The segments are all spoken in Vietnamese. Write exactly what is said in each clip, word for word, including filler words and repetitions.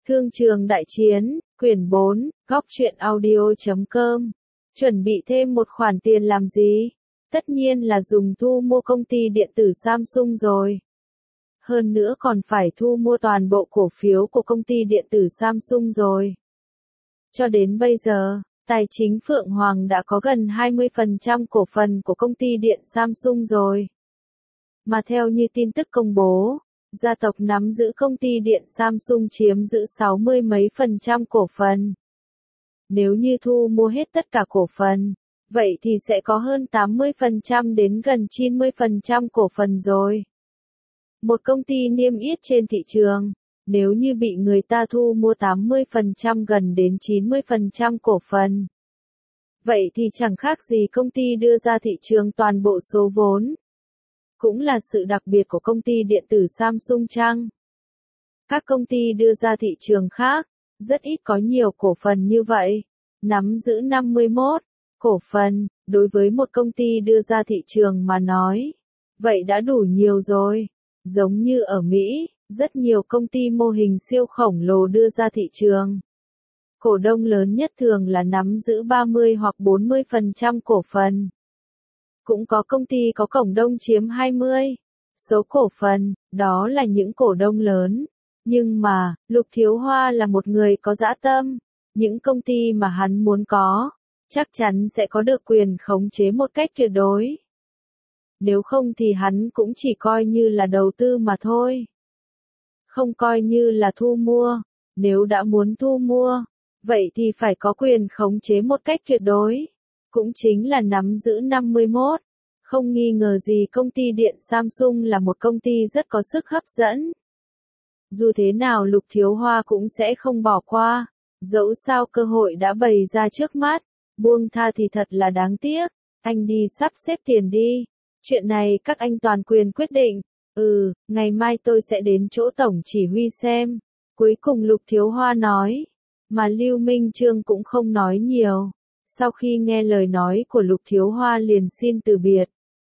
Thương trường đại chiến, quyển bốn, góc truyện audio chấm com. Chuẩn bị thêm một khoản tiền làm gì? Tất nhiên là dùng thu mua công ty điện tử Samsung rồi. Hơn nữa còn phải thu mua toàn bộ cổ phiếu của công ty điện tử Samsung rồi. Cho đến bây giờ, Tài chính Phượng Hoàng đã có gần hai mươi phần trăm cổ phần của công ty điện Samsung rồi. Mà theo như tin tức công bố, gia tộc nắm giữ công ty điện Samsung chiếm giữ sáu mươi mấy phần trăm cổ phần. Nếu như thu mua hết tất cả cổ phần, vậy thì sẽ có hơn tám mươi phần trăm đến gần chín mươi phần trăm cổ phần rồi. Một công ty niêm yết trên thị trường, nếu như bị người ta thu mua tám mươi phần trăm gần đến chín mươi phần trăm cổ phần, vậy thì chẳng khác gì công ty đưa ra thị trường toàn bộ số vốn. Cũng là sự đặc biệt của công ty điện tử Samsung chăng? Các công ty đưa ra thị trường khác, rất ít có nhiều cổ phần như vậy. Nắm giữ năm mươi mốt cổ phần, đối với một công ty đưa ra thị trường mà nói, vậy đã đủ nhiều rồi. Giống như ở Mỹ, rất nhiều công ty mô hình siêu khổng lồ đưa ra thị trường. Cổ đông lớn nhất thường là nắm giữ ba mươi hoặc bốn mươi phần trăm cổ phần. Cũng có công ty có cổ đông chiếm hai mươi số cổ phần, đó là những cổ đông lớn. Nhưng mà, Lục Thiếu Hoa là một người có dã tâm. Những công ty mà hắn muốn có, chắc chắn sẽ có được quyền khống chế một cách tuyệt đối. Nếu không thì hắn cũng chỉ coi như là đầu tư mà thôi. Không coi như là thu mua. Nếu đã muốn thu mua, vậy thì phải có quyền khống chế một cách tuyệt đối. Cũng chính là nắm giữ năm mươi mốt. Không nghi ngờ gì công ty điện Samsung là một công ty rất có sức hấp dẫn. Dù thế nào Lục Thiếu Hoa cũng sẽ không bỏ qua. Dẫu sao cơ hội đã bày ra trước mắt. Buông tha thì thật là đáng tiếc. Anh đi sắp xếp tiền đi. Chuyện này các anh toàn quyền quyết định. Ừ, ngày mai tôi sẽ đến chỗ tổng chỉ huy xem. Cuối cùng Lục Thiếu Hoa nói. Mà Lưu Minh Chương cũng không nói nhiều. Sau khi nghe lời nói của Lục Thiếu Hoa liền xin từ biệt.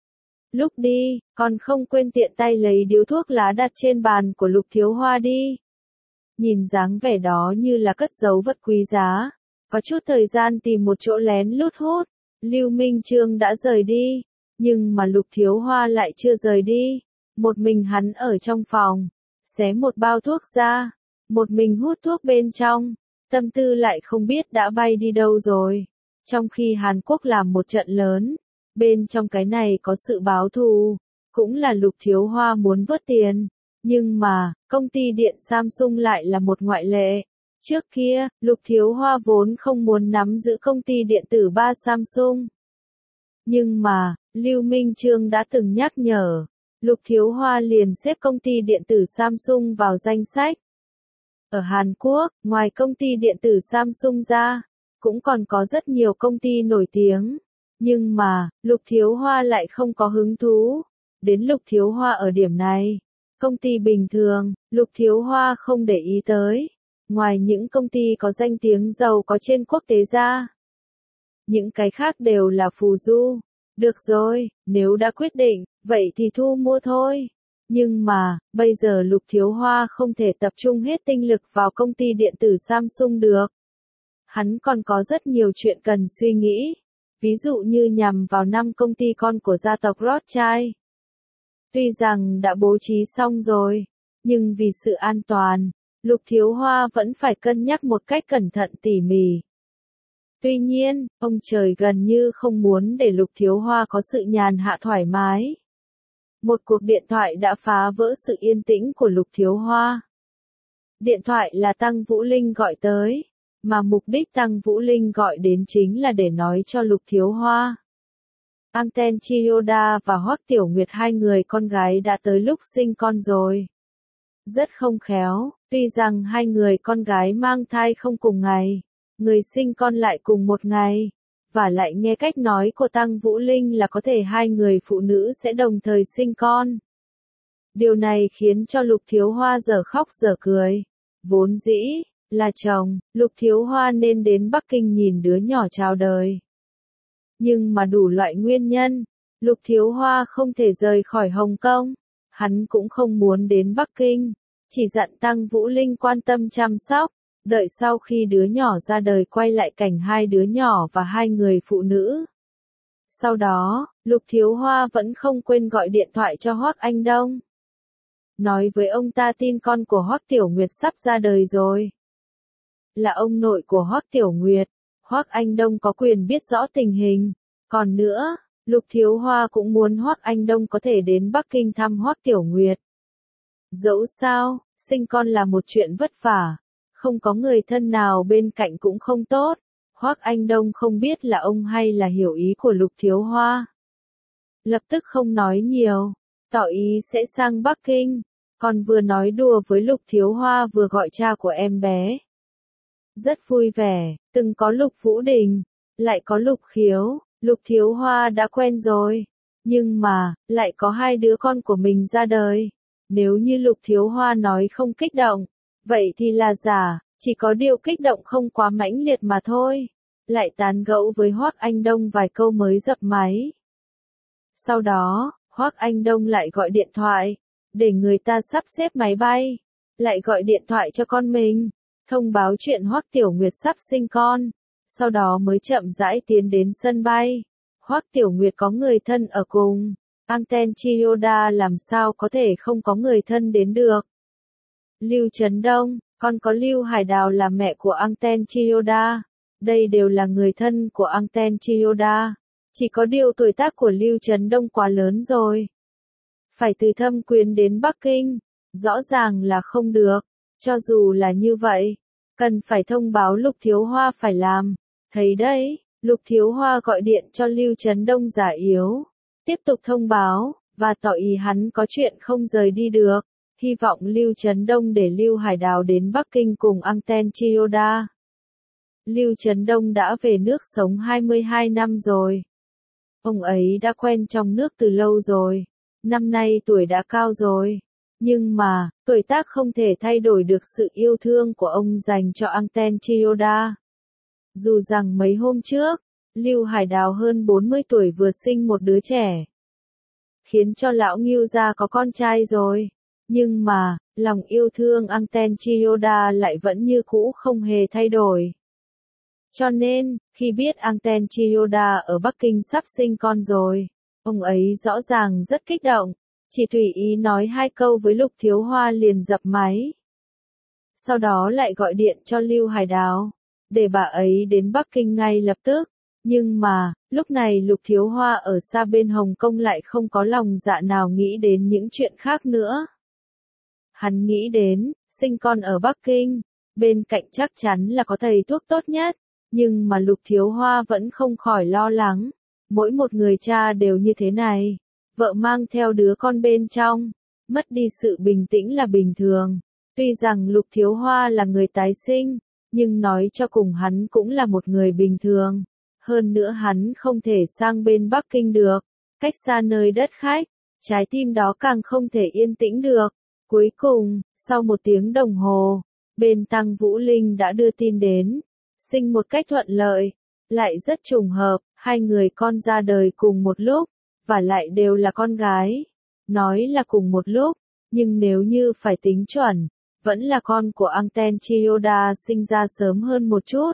Lúc đi, còn không quên tiện tay lấy điếu thuốc lá đặt trên bàn của Lục Thiếu Hoa đi. Nhìn dáng vẻ đó như là cất giấu vật quý giá. Có chút thời gian tìm một chỗ lén lút hút. Lưu Minh Chương đã rời đi. Nhưng mà Lục Thiếu Hoa lại chưa rời đi. Một mình hắn ở trong phòng. Xé một bao thuốc ra. Một mình hút thuốc bên trong. Tâm tư lại không biết đã bay đi đâu rồi. Trong khi Hàn Quốc làm một trận lớn, bên trong cái này có sự báo thù, cũng là Lục Thiếu Hoa muốn vớt tiền. Nhưng mà, công ty điện Samsung lại là một ngoại lệ. Trước kia, Lục Thiếu Hoa vốn không muốn nắm giữ công ty điện tử ba Samsung. Nhưng mà, Lưu Minh Chương đã từng nhắc nhở, Lục Thiếu Hoa liền xếp công ty điện tử Samsung vào danh sách. Ở Hàn Quốc, ngoài công ty điện tử Samsung ra, cũng còn có rất nhiều công ty nổi tiếng. Nhưng mà, Lục Thiếu Hoa lại không có hứng thú. Đến Lục Thiếu Hoa ở điểm này, công ty bình thường, Lục Thiếu Hoa không để ý tới. Ngoài những công ty có danh tiếng giàu có trên quốc tế ra, những cái khác đều là phù du. Được rồi, nếu đã quyết định, vậy thì thu mua thôi. Nhưng mà, bây giờ Lục Thiếu Hoa không thể tập trung hết tinh lực vào công ty điện tử Samsung được. Hắn còn có rất nhiều chuyện cần suy nghĩ. Ví dụ như nhằm vào năm công ty con của gia tộc Rothschild. Tuy rằng đã bố trí xong rồi, nhưng vì sự an toàn, Lục Thiếu Hoa vẫn phải cân nhắc một cách cẩn thận tỉ mỉ. Tuy nhiên, ông trời gần như không muốn để Lục Thiếu Hoa có sự nhàn hạ thoải mái. Một cuộc điện thoại đã phá vỡ sự yên tĩnh của Lục Thiếu Hoa. Điện thoại là Tăng Vũ Linh gọi tới, mà mục đích Tăng Vũ Linh gọi đến chính là để nói cho Lục Thiếu Hoa. Angten Chiyoda và Hoắc Tiểu Nguyệt hai người con gái đã tới lúc sinh con rồi. Rất không khéo, tuy rằng hai người con gái mang thai không cùng ngày, người sinh con lại cùng một ngày. Và lại nghe cách nói của Tăng Vũ Linh là có thể hai người phụ nữ sẽ đồng thời sinh con. Điều này khiến cho Lục Thiếu Hoa giờ khóc giờ cười. Vốn dĩ, là chồng, Lục Thiếu Hoa nên đến Bắc Kinh nhìn đứa nhỏ chào đời. Nhưng mà đủ loại nguyên nhân, Lục Thiếu Hoa không thể rời khỏi Hồng Kông. Hắn cũng không muốn đến Bắc Kinh. chỉ dặn Tăng Vũ Linh quan tâm chăm sóc, đợi sau khi đứa nhỏ ra đời quay lại cảnh hai đứa nhỏ và hai người phụ nữ. Sau đó, Lục Thiếu Hoa vẫn không quên gọi điện thoại cho Hoắc Anh Đông. Nói với ông ta tin con của Hoắc Tiểu Nguyệt sắp ra đời rồi. Là ông nội của Hoắc Tiểu Nguyệt, Hoắc Anh Đông có quyền biết rõ tình hình. Còn nữa, Lục Thiếu Hoa cũng muốn Hoắc Anh Đông có thể đến Bắc Kinh thăm Hoắc Tiểu Nguyệt. Dẫu sao, sinh con là một chuyện vất vả, không có người thân nào bên cạnh cũng không tốt. Hoắc Anh Đông không biết là ông hay là hiểu ý của Lục Thiếu Hoa. Lập tức không nói nhiều, tỏ ý sẽ sang Bắc Kinh, còn vừa nói đùa với Lục Thiếu Hoa vừa gọi cha của em bé. Rất vui vẻ, từng có Lục Vũ Đình, lại có Lục Khiếu, Lục Thiếu Hoa đã quen rồi. Nhưng mà, lại có hai đứa con của mình ra đời. Nếu như Lục Thiếu Hoa nói không kích động, vậy thì là giả, chỉ có điều kích động không quá mãnh liệt mà thôi. Lại tán gẫu với Hoắc Anh Đông vài câu mới dập máy. Sau đó, Hoắc Anh Đông lại gọi điện thoại, để người ta sắp xếp máy bay. Lại gọi điện thoại cho con mình, thông báo chuyện Hoắc Tiểu Nguyệt sắp sinh con. Sau đó mới chậm rãi tiến đến sân bay. Hoắc Tiểu Nguyệt có người thân ở cùng. Anten Chiyoda làm sao có thể không có người thân đến được. Lưu Trấn Đông, còn có Lưu Hải Đào là mẹ của Anten Chiyoda. Đây đều là người thân của Anten Chiyoda. Chỉ có điều tuổi tác của Lưu Trấn Đông quá lớn rồi. Phải từ Thâm Quyến đến Bắc Kinh, rõ ràng là không được. Cho dù là như vậy, cần phải thông báo Lục Thiếu Hoa phải làm. Thấy đấy, Lục Thiếu Hoa gọi điện cho Lưu Trấn Đông giả yếu. Tiếp tục thông báo, và tỏ ý hắn có chuyện không rời đi được. Hy vọng Lưu Trấn Đông để Lưu Hải Đào đến Bắc Kinh cùng Anten Chiyoda. Lưu Trấn Đông đã về nước sống hai mươi hai năm rồi. Ông ấy đã quen trong nước từ lâu rồi. Năm nay tuổi đã cao rồi. Nhưng mà, tuổi tác không thể thay đổi được sự yêu thương của ông dành cho Anten Chiyoda. Dù rằng mấy hôm trước, Lưu Hải Đào hơn bốn mươi tuổi vừa sinh một đứa trẻ. Khiến cho lão Ngưu gia có con trai rồi. Nhưng mà, lòng yêu thương Anten Chiyoda lại vẫn như cũ không hề thay đổi. Cho nên, khi biết Anten Chiyoda ở Bắc Kinh sắp sinh con rồi, ông ấy rõ ràng rất kích động, chỉ tùy ý nói hai câu với Lục Thiếu Hoa liền dập máy. Sau đó lại gọi điện cho Lưu Hải Đào, để bà ấy đến Bắc Kinh ngay lập tức. Nhưng mà, lúc này Lục Thiếu Hoa ở xa bên Hồng Kông lại không có lòng dạ nào nghĩ đến những chuyện khác nữa. Hắn nghĩ đến, sinh con ở Bắc Kinh, bên cạnh chắc chắn là có thầy thuốc tốt nhất. Nhưng mà Lục Thiếu Hoa vẫn không khỏi lo lắng. Mỗi một người cha đều như thế này. Vợ mang theo đứa con bên trong. Mất đi sự bình tĩnh là bình thường. Tuy rằng Lục Thiếu Hoa là người tái sinh, nhưng nói cho cùng hắn cũng là một người bình thường. Hơn nữa hắn không thể sang bên Bắc Kinh được. Cách xa nơi đất khách, trái tim đó càng không thể yên tĩnh được. Cuối cùng, sau một tiếng đồng hồ, bên Tăng Vũ Linh đã đưa tin đến. Sinh một cách thuận lợi, lại rất trùng hợp, hai người con ra đời cùng một lúc, và lại đều là con gái. Nói là cùng một lúc, nhưng nếu như phải tính chuẩn, vẫn là con của Anten Chiyoda sinh ra sớm hơn một chút.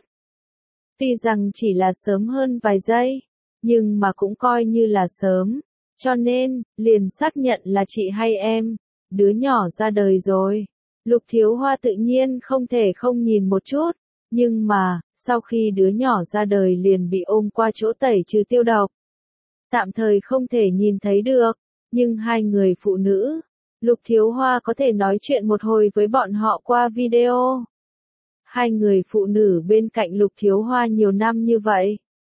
Tuy rằng chỉ là sớm hơn vài giây, nhưng mà cũng coi như là sớm. Cho nên, liền xác nhận là chị hay em, đứa nhỏ ra đời rồi. Lục Thiếu Hoa tự nhiên không thể không nhìn một chút. Nhưng mà, sau khi đứa nhỏ ra đời liền bị ôm qua chỗ tẩy trừ tiêu độc. Tạm thời không thể nhìn thấy được, nhưng hai người phụ nữ, Lục Thiếu Hoa có thể nói chuyện một hồi với bọn họ qua video. Hai người phụ nữ bên cạnh Lục Thiếu Hoa nhiều năm như vậy.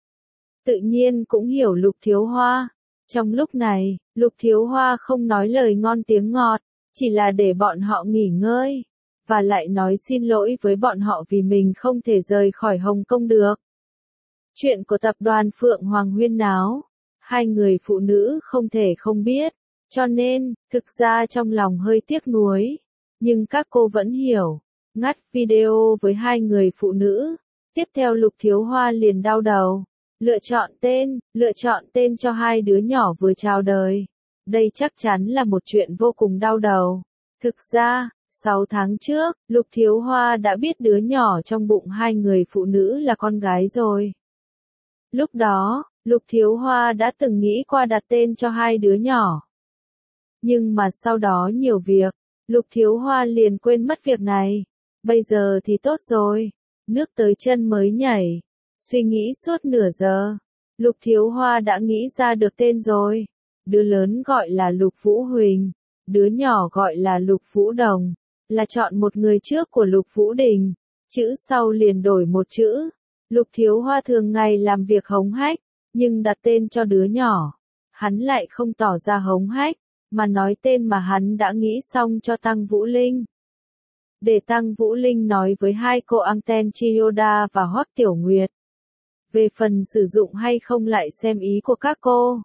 Tự nhiên cũng hiểu Lục Thiếu Hoa. Trong lúc này, Lục Thiếu Hoa không nói lời ngon tiếng ngọt, chỉ là để bọn họ nghỉ ngơi. Và lại nói xin lỗi với bọn họ vì mình không thể rời khỏi Hồng Kông được. Chuyện của tập đoàn Phượng Hoàng huyên náo, hai người phụ nữ không thể không biết, cho nên, thực ra trong lòng hơi tiếc nuối. Nhưng các cô vẫn hiểu, ngắt video với hai người phụ nữ. Tiếp theo Lục Thiếu Hoa liền đau đầu, lựa chọn tên, lựa chọn tên cho hai đứa nhỏ vừa chào đời. Đây chắc chắn là một chuyện vô cùng đau đầu. Thực ra, Sáu tháng trước, Lục Thiếu Hoa đã biết đứa nhỏ trong bụng hai người phụ nữ là con gái rồi. Lúc đó, Lục Thiếu Hoa đã từng nghĩ qua đặt tên cho hai đứa nhỏ. Nhưng mà sau đó nhiều việc, Lục Thiếu Hoa liền quên mất việc này. Bây giờ thì tốt rồi, nước tới chân mới nhảy. Suy nghĩ suốt nửa giờ, Lục Thiếu Hoa đã nghĩ ra được tên rồi. Đứa lớn gọi là Lục Vũ Huỳnh, đứa nhỏ gọi là Lục Vũ Đồng, là chọn một người trước của Lục Vũ Đình, chữ sau liền đổi một chữ. Lục Thiếu Hoa thường ngày làm việc hống hách, nhưng đặt tên cho đứa nhỏ, hắn lại không tỏ ra hống hách, mà nói tên mà hắn đã nghĩ xong cho Tăng Vũ Linh. Để Tăng Vũ Linh nói với hai cô Anten Chiyoda và Hoắc Tiểu Nguyệt. Về phần sử dụng hay không lại xem ý của các cô.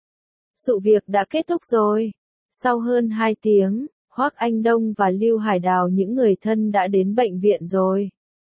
Sự việc đã kết thúc rồi. Sau hơn hai tiếng, Hoắc Anh Đông và Lưu Hải Đào những người thân đã đến bệnh viện rồi.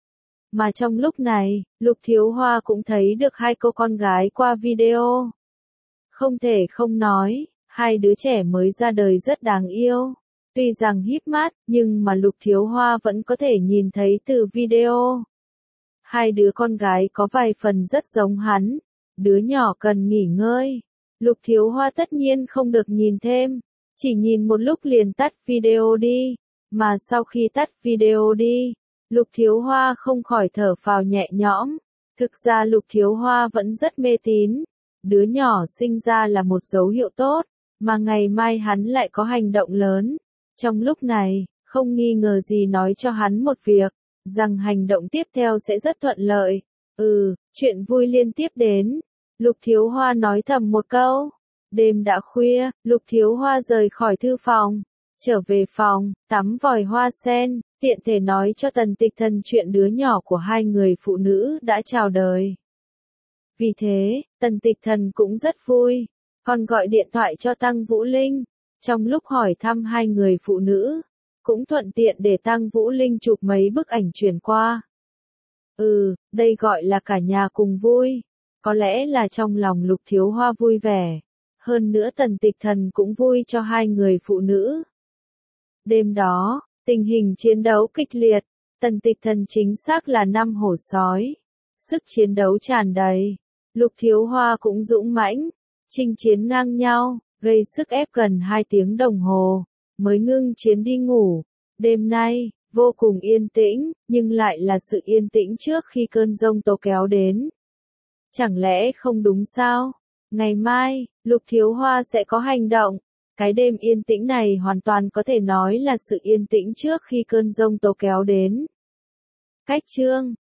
Mà trong lúc này, Lục Thiếu Hoa cũng thấy được hai cô con gái qua video. Không thể không nói, hai đứa trẻ mới ra đời rất đáng yêu. Tuy rằng híp mắt, nhưng mà Lục Thiếu Hoa vẫn có thể nhìn thấy từ video. Hai đứa con gái có vài phần rất giống hắn. Đứa nhỏ cần nghỉ ngơi. Lục Thiếu Hoa tất nhiên không được nhìn thêm. Chỉ nhìn một lúc liền tắt video đi. Mà sau khi tắt video đi, Lục Thiếu Hoa không khỏi thở phào nhẹ nhõm. Thực ra Lục Thiếu Hoa vẫn rất mê tín. Đứa nhỏ sinh ra là một dấu hiệu tốt, mà ngày mai hắn lại có hành động lớn. Trong lúc này, không nghi ngờ gì nói cho hắn một việc, rằng hành động tiếp theo sẽ rất thuận lợi. Ừ, chuyện vui liên tiếp đến. Lục Thiếu Hoa nói thầm một câu. Đêm đã khuya, Lục Thiếu Hoa rời khỏi thư phòng, trở về phòng, tắm vòi hoa sen, tiện thể nói cho Tần Tịch Thần chuyện đứa nhỏ của hai người phụ nữ đã chào đời. Vì thế, Tần Tịch Thần cũng rất vui, còn gọi điện thoại cho Tăng Vũ Linh, trong lúc hỏi thăm hai người phụ nữ, cũng thuận tiện để Tăng Vũ Linh chụp mấy bức ảnh truyền qua. Ừ, đây gọi là cả nhà cùng vui, có lẽ là trong lòng Lục Thiếu Hoa vui vẻ, hơn nữa Tần Tịch Thần cũng vui cho hai người phụ nữ. Đêm đó, tình hình chiến đấu kịch liệt, Tần Tịch Thần chính xác là năm hổ sói, sức chiến đấu tràn đầy, Lục Thiếu Hoa cũng dũng mãnh, chinh chiến ngang nhau, gây sức ép gần hai tiếng đồng hồ, mới ngưng chiến đi ngủ. Đêm nay, vô cùng yên tĩnh, nhưng lại là sự yên tĩnh trước khi cơn giông tố kéo đến. Chẳng lẽ không đúng sao? Ngày mai, Lục Thiếu Hoa sẽ có hành động. Cái đêm yên tĩnh này hoàn toàn có thể nói là sự yên tĩnh trước khi cơn giông tố kéo đến. Cách chương